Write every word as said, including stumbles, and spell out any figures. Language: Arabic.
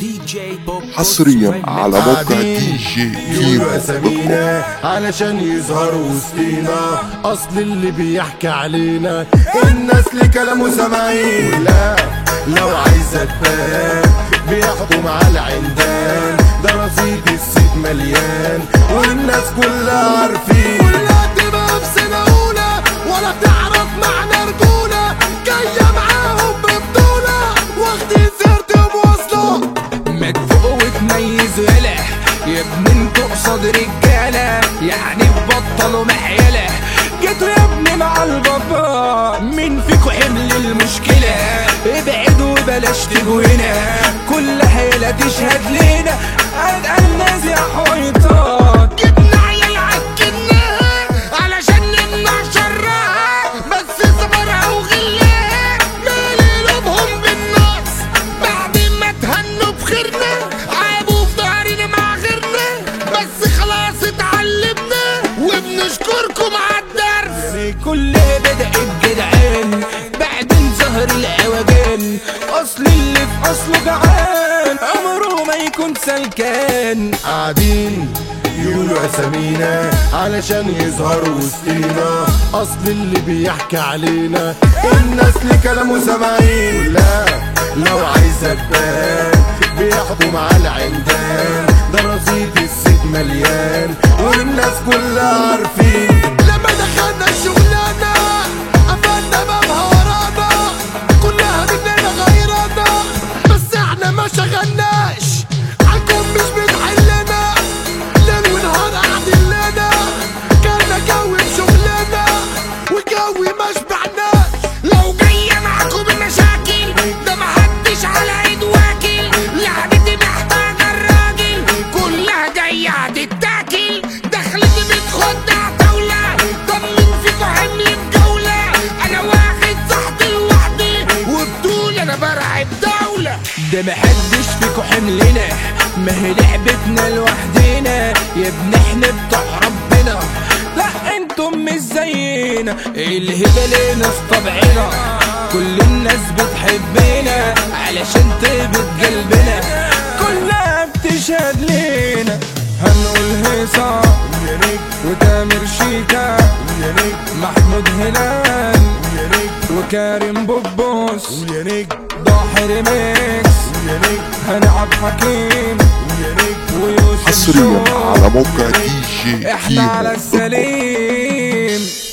حصريا على موقع دي جي يقولوا اسامينا علشان يظهروا وسطينا، اصل اللي بيحكي علينا الناس لكلامه سامعين. لا لو عايزة تبان بيحكم على العندان، ده رصيد السيد مليان والناس كلها عارفين. كلها تبقى في سنة أولى ولا تعرف معنى رجولة، جاية معاهم ببطولة واخدين سيرتهم واصلة. مدفوق وتميز ولا يا ابني انتوا قصاد رجالة، يعني ببطلوا محيلة. جيتوا يا ابني مع البابا، مين فيكوا حمل المشكلة؟ ابعدوا وبلاش تجوا هنا، كل حيلة تشهد لينا. أدقى الناس يا حويطات، جبنا عيال عكناها علشان نمنع شرها، بس صبرها وغلها مالي قلوبهم بالناس. بعد ما تهنوا بخيرنا عابوا في ضهرنا مع غيرنا، بس خلاص اتعلمنا وبنشكركم عالدرس. كل بدأ بجدعان بعدين ظهر العوجان، أصل اللي في أصله جعان عمره ما يكون سلكان. قاعدين يقولوا اسامينا علشان يظهروا وسطينا، اصل اللي بيحكي علينا الناس لكلامه سامعين. لا لو عايزة تبان بيحكم على العندان، ده رصيد السيد مليان والناس كلها عارفين. لما دخلنا الشغلانة قفلنا بابها ورانا، كلها مننا غيرانا بس احنا ما شغلناش عنكم، مش بتحلنا ليل ونهار قاعدين لنا. كلنا جو بشغلنا والجو ما شبعناش. لو جاية معاكم بمشاكل ده محدش على ايد واكل، لعبتي محتاجة الراجل كلها جاية هتتاكل. دخلتي بتخدع دولة، طب مين فيكوا حمل بجولة؟ انا واخد صحتي لوحدي وبطول انا برعب دولة. ده محدش فيكوا حملنا، ما هي لعبتنا لوحدنا يا ابني، احنا بتوع ربنا. لا انتم مش زينا، الهبة لينا في طبعنا، كل الناس بتحبنا علشان طيبة قلبنا، كلها بتشهد لينا. هنقول هيصة وتامر شيكا، محمود هلال وكريم بوبوس، ضاحر ميكس، هنعب حكيم ويوسف. حصريا على موقع دي جي احنا على السليم.